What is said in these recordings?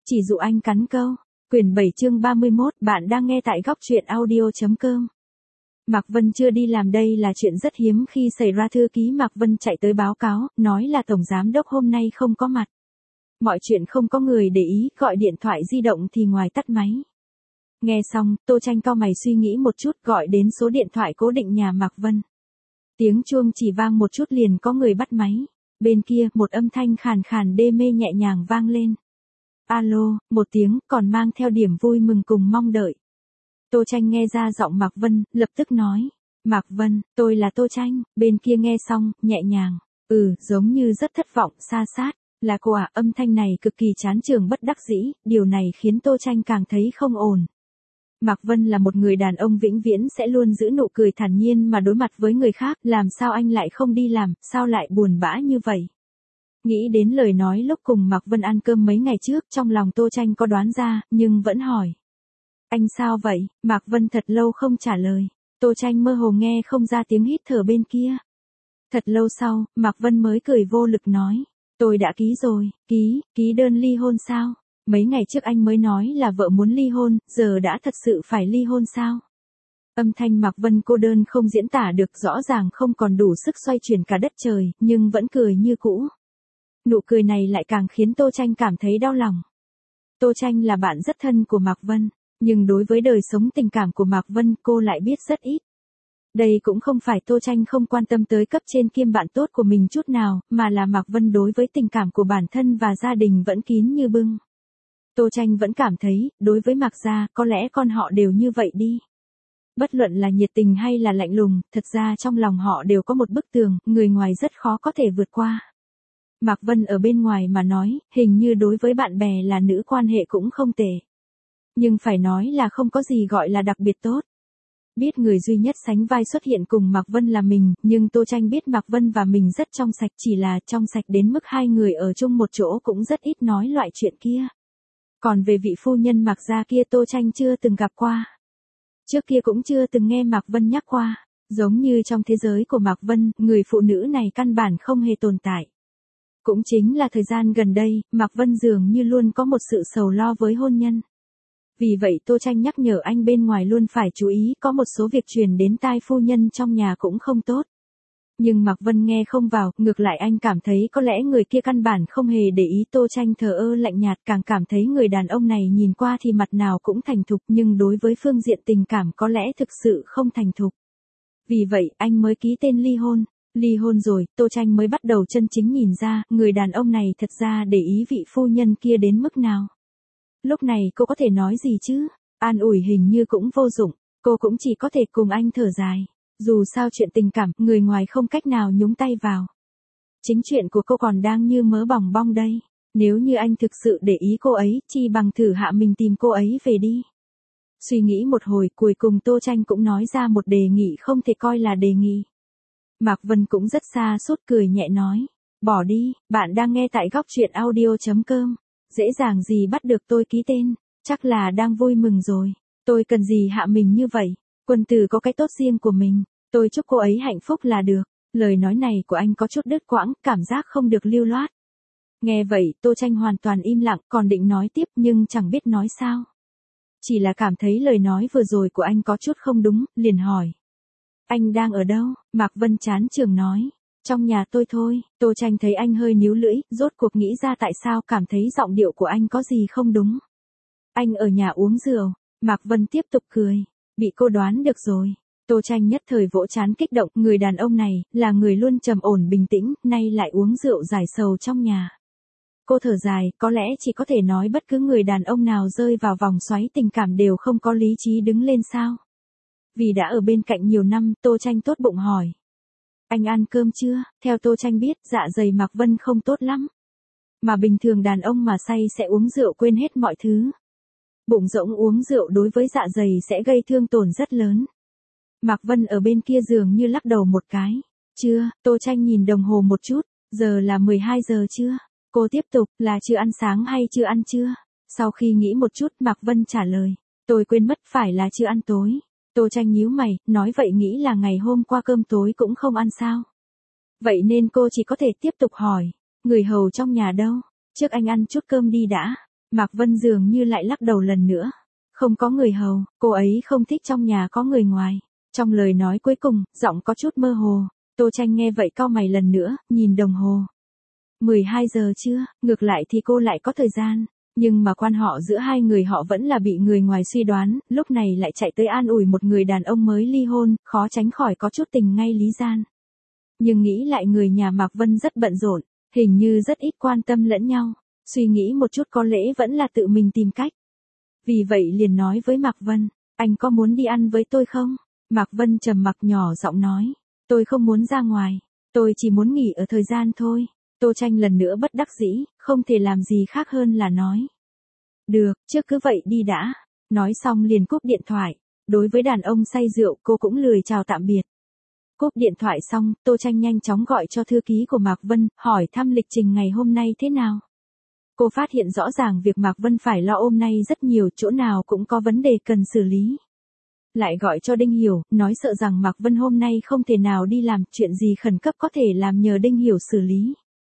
Chỉ dụ anh cắn câu. Quyển 7 chương 31, bạn đang nghe tại góc truyện audio.com. Mạc Vân chưa đi làm, đây là chuyện rất hiếm khi xảy ra. Thư ký Mạc Vân chạy tới báo cáo, nói là tổng giám đốc hôm nay không có mặt. Mọi chuyện không có người để ý, gọi điện thoại di động thì ngoài tắt máy. Nghe xong, Tô Tranh cau mày suy nghĩ một chút, gọi đến số điện thoại cố định nhà Mạc Vân. Tiếng chuông chỉ vang một chút liền có người bắt máy. Bên kia, một âm thanh khàn khàn đê mê nhẹ nhàng vang lên. Alo, một tiếng, còn mang theo điểm vui mừng cùng mong đợi. Tô Tranh nghe ra giọng Mạc Vân, lập tức nói. Mạc Vân, tôi là Tô Tranh. Bên kia nghe xong, nhẹ nhàng. Giống như rất thất vọng, xa sát. Là cô à? Âm thanh này cực kỳ chán trường bất đắc dĩ, điều này khiến Tô Tranh càng thấy không ổn. Mạc Vân là một người đàn ông vĩnh viễn sẽ luôn giữ nụ cười thản nhiên mà đối mặt với người khác, làm sao anh lại không đi làm, sao lại buồn bã như vậy? Nghĩ đến lời nói lúc cùng Mạc Vân ăn cơm mấy ngày trước, trong lòng Tô Tranh có đoán ra, nhưng vẫn hỏi. Anh sao vậy? Mạc Vân thật lâu không trả lời. Tô Tranh mơ hồ nghe không ra tiếng hít thở bên kia. Thật lâu sau, Mạc Vân mới cười vô lực nói. Tôi đã ký rồi. Ký đơn ly hôn sao? Mấy ngày trước anh mới nói là vợ muốn ly hôn, giờ đã thật sự phải ly hôn sao? Âm thanh Mạc Vân cô đơn không diễn tả được, rõ ràng không còn đủ sức xoay chuyển cả đất trời, nhưng vẫn cười như cũ. Nụ cười này lại càng khiến Tô Tranh cảm thấy đau lòng. Tô Tranh là bạn rất thân của Mạc Vân, nhưng đối với đời sống tình cảm của Mạc Vân cô lại biết rất ít. Đây cũng không phải Tô Tranh không quan tâm tới cấp trên kiêm bạn tốt của mình chút nào, mà là Mạc Vân đối với tình cảm của bản thân và gia đình vẫn kín như bưng. Tô Tranh vẫn cảm thấy, đối với Mạc gia, có lẽ con họ đều như vậy đi. Bất luận là nhiệt tình hay là lạnh lùng, thật ra trong lòng họ đều có một bức tường, người ngoài rất khó có thể vượt qua. Mạc Vân ở bên ngoài mà nói, hình như đối với bạn bè là nữ quan hệ cũng không tệ. Nhưng phải nói là không có gì gọi là đặc biệt tốt. Biết người duy nhất sánh vai xuất hiện cùng Mạc Vân là mình, nhưng Tô Tranh biết Mạc Vân và mình rất trong sạch, chỉ là trong sạch đến mức hai người ở chung một chỗ cũng rất ít nói loại chuyện kia. Còn về vị phu nhân Mạc gia kia Tô Tranh chưa từng gặp qua. Trước kia cũng chưa từng nghe Mạc Vân nhắc qua. Giống như trong thế giới của Mạc Vân, người phụ nữ này căn bản không hề tồn tại. Cũng chính là thời gian gần đây, Mạc Vân dường như luôn có một sự sầu lo với hôn nhân. Vì vậy Tô Tranh nhắc nhở anh bên ngoài luôn phải chú ý, có một số việc truyền đến tai phu nhân trong nhà cũng không tốt. Nhưng Mạc Vân nghe không vào, ngược lại anh cảm thấy có lẽ người kia căn bản không hề để ý. Tô Tranh thờ ơ lạnh nhạt, càng cảm thấy người đàn ông này nhìn qua thì mặt nào cũng thành thục, nhưng đối với phương diện tình cảm có lẽ thực sự không thành thục. Vì vậy anh mới ký tên ly hôn. Ly hôn rồi, Tô Tranh mới bắt đầu chân chính nhìn ra, người đàn ông này thật ra để ý vị phu nhân kia đến mức nào. Lúc này cô có thể nói gì chứ? An ủi hình như cũng vô dụng, cô cũng chỉ có thể cùng anh thở dài. Dù sao chuyện tình cảm, người ngoài không cách nào nhúng tay vào. Chính chuyện của cô còn đang như mớ bòng bong đây. Nếu như anh thực sự để ý cô ấy, chi bằng thử hạ mình tìm cô ấy về đi. Suy nghĩ một hồi, cuối cùng Tô Tranh cũng nói ra một đề nghị không thể coi là đề nghị. Mạc Vân cũng rất xa sút cười nhẹ nói. Bỏ đi, bạn đang nghe tại góc truyện audio.com. Dễ dàng gì bắt được tôi ký tên, chắc là đang vui mừng rồi. Tôi cần gì hạ mình như vậy, quân tử có cái tốt riêng của mình, tôi chúc cô ấy hạnh phúc là được. Lời nói này của anh có chút đứt quãng, cảm giác không được lưu loát. Nghe vậy, Tô Tranh hoàn toàn im lặng, còn định nói tiếp nhưng chẳng biết nói sao. Chỉ là cảm thấy lời nói vừa rồi của anh có chút không đúng, liền hỏi. Anh đang ở đâu? Mạc Vân chán chường nói. Trong nhà tôi thôi. Tô Tranh thấy anh hơi níu lưỡi, rốt cuộc nghĩ ra tại sao cảm thấy giọng điệu của anh có gì không đúng. Anh ở nhà uống rượu. Mạc Vân tiếp tục cười. Bị cô đoán được rồi. Tô Tranh nhất thời vỗ trán kích động, người đàn ông này, là người luôn trầm ổn bình tĩnh, nay lại uống rượu giải sầu trong nhà. Cô thở dài, có lẽ chỉ có thể nói bất cứ người đàn ông nào rơi vào vòng xoáy tình cảm đều không có lý trí đứng lên sao. Vì đã ở bên cạnh nhiều năm, Tô Tranh tốt bụng hỏi. Anh ăn cơm chưa? Theo Tô Tranh biết, dạ dày Mạc Vân không tốt lắm. Mà bình thường đàn ông mà say sẽ uống rượu quên hết mọi thứ. Bụng rỗng uống rượu đối với dạ dày sẽ gây thương tổn rất lớn. Mạc Vân ở bên kia giường như lắc đầu một cái. Chưa, Tô Tranh nhìn đồng hồ một chút, giờ là 12 giờ chưa? Cô tiếp tục, là chưa ăn sáng hay chưa ăn trưa? Sau khi nghĩ một chút, Mạc Vân trả lời. Tôi quên mất, phải là chưa ăn tối. Tô Tranh nhíu mày, nói vậy nghĩ là ngày hôm qua cơm tối cũng không ăn sao? Vậy nên cô chỉ có thể tiếp tục hỏi, người hầu trong nhà đâu? Trước anh ăn chút cơm đi đã. Mạc Vân dường như lại lắc đầu lần nữa. Không có người hầu, cô ấy không thích trong nhà có người ngoài. Trong lời nói cuối cùng, giọng có chút mơ hồ. Tô Tranh nghe vậy cau mày lần nữa, nhìn đồng hồ. 12 giờ chưa, ngược lại thì cô lại có thời gian. Nhưng mà quan họ giữa hai người họ vẫn là bị người ngoài suy đoán, lúc này lại chạy tới an ủi một người đàn ông mới ly hôn, khó tránh khỏi có chút tình ngay lý gian. Nhưng nghĩ lại người nhà Mạc Vân rất bận rộn, hình như rất ít quan tâm lẫn nhau, suy nghĩ một chút có lẽ vẫn là tự mình tìm cách. Vì vậy liền nói với Mạc Vân, anh có muốn đi ăn với tôi không? Mạc Vân trầm mặc nhỏ giọng nói, tôi không muốn ra ngoài, tôi chỉ muốn nghỉ ở thời gian thôi. Tô Tranh lần nữa bất đắc dĩ, không thể làm gì khác hơn là nói. Được, trước cứ vậy đi đã. Nói xong liền cúp điện thoại. Đối với đàn ông say rượu cô cũng lười chào tạm biệt. Cúp điện thoại xong, Tô Tranh nhanh chóng gọi cho thư ký của Mạc Vân, hỏi thăm lịch trình ngày hôm nay thế nào. Cô phát hiện rõ ràng việc Mạc Vân phải lo hôm nay rất nhiều, chỗ nào cũng có vấn đề cần xử lý. Lại gọi cho Đinh Hiểu, nói sợ rằng Mạc Vân hôm nay không thể nào đi làm, chuyện gì khẩn cấp có thể làm nhờ Đinh Hiểu xử lý.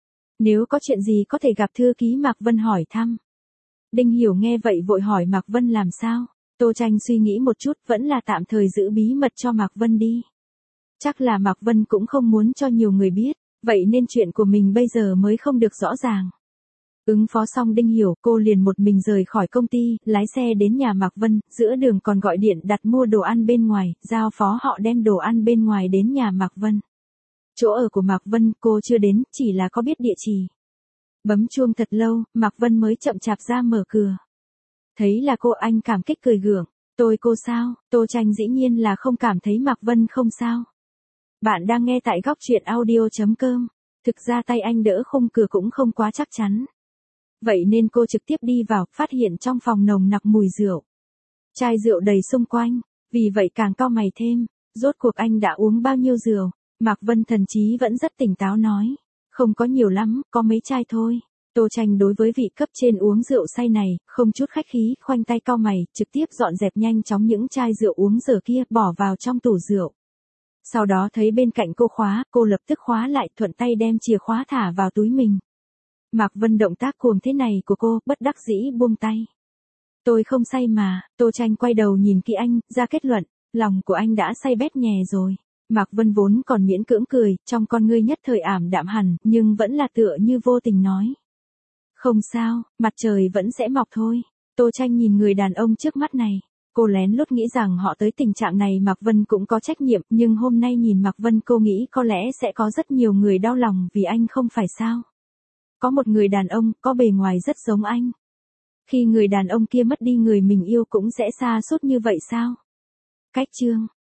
Nếu có chuyện gì có thể gặp thư ký Mạc Vân hỏi thăm. Đinh Hiểu nghe vậy vội hỏi Mạc Vân làm sao. Tô Tranh suy nghĩ một chút, vẫn là tạm thời giữ bí mật cho Mạc Vân đi. Chắc là Mạc Vân cũng không muốn cho nhiều người biết, vậy nên chuyện của mình bây giờ mới không được rõ ràng. Ứng phó xong Đinh Hiểu, cô liền một mình rời khỏi công ty, lái xe đến nhà Mạc Vân, giữa đường còn gọi điện đặt mua đồ ăn bên ngoài, giao phó họ đem đồ ăn bên ngoài đến nhà Mạc Vân. Chỗ ở của Mạc Vân cô chưa đến, chỉ là có biết địa chỉ. Bấm chuông thật lâu, Mạc Vân mới chậm chạp ra mở cửa. Thấy là cô, anh cảm kích cười gượng. Cô sao? Tô Tranh dĩ nhiên là không cảm thấy Mạc Vân không sao. Bạn đang nghe tại góc truyện audio.com. Thực ra tay anh đỡ khung cửa cũng không quá chắc chắn. Vậy nên cô trực tiếp đi vào, phát hiện trong phòng nồng nặc mùi rượu. Chai rượu đầy xung quanh, vì vậy càng cau mày thêm. Rốt cuộc anh đã uống bao nhiêu rượu? Mạc Vân thần trí vẫn rất tỉnh táo nói. Không có nhiều lắm, có mấy chai thôi. Tô Tranh đối với vị cấp trên uống rượu say này, không chút khách khí, khoanh tay cau mày, trực tiếp dọn dẹp nhanh chóng những chai rượu uống dở kia, bỏ vào trong tủ rượu. Sau đó thấy bên cạnh cô khóa, cô lập tức khóa lại, thuận tay đem chìa khóa thả vào túi mình. Mạc Vân động tác cuồng thế này của cô, bất đắc dĩ buông tay. Tôi không say mà. Tô Tranh quay đầu nhìn kỹ anh, ra kết luận, lòng của anh đã say bét nhè rồi. Mạc Vân vốn còn miễn cưỡng cười, trong con ngươi nhất thời ảm đạm hẳn, nhưng vẫn là tựa như vô tình nói. Không sao, mặt trời vẫn sẽ mọc thôi. Tô Tranh nhìn người đàn ông trước mắt này. Cô lén lút nghĩ rằng họ tới tình trạng này Mạc Vân cũng có trách nhiệm, nhưng hôm nay nhìn Mạc Vân cô nghĩ có lẽ sẽ có rất nhiều người đau lòng vì anh không phải sao. Có một người đàn ông, có bề ngoài rất giống anh. Khi người đàn ông kia mất đi người mình yêu cũng sẽ xa sút như vậy sao? Cách chương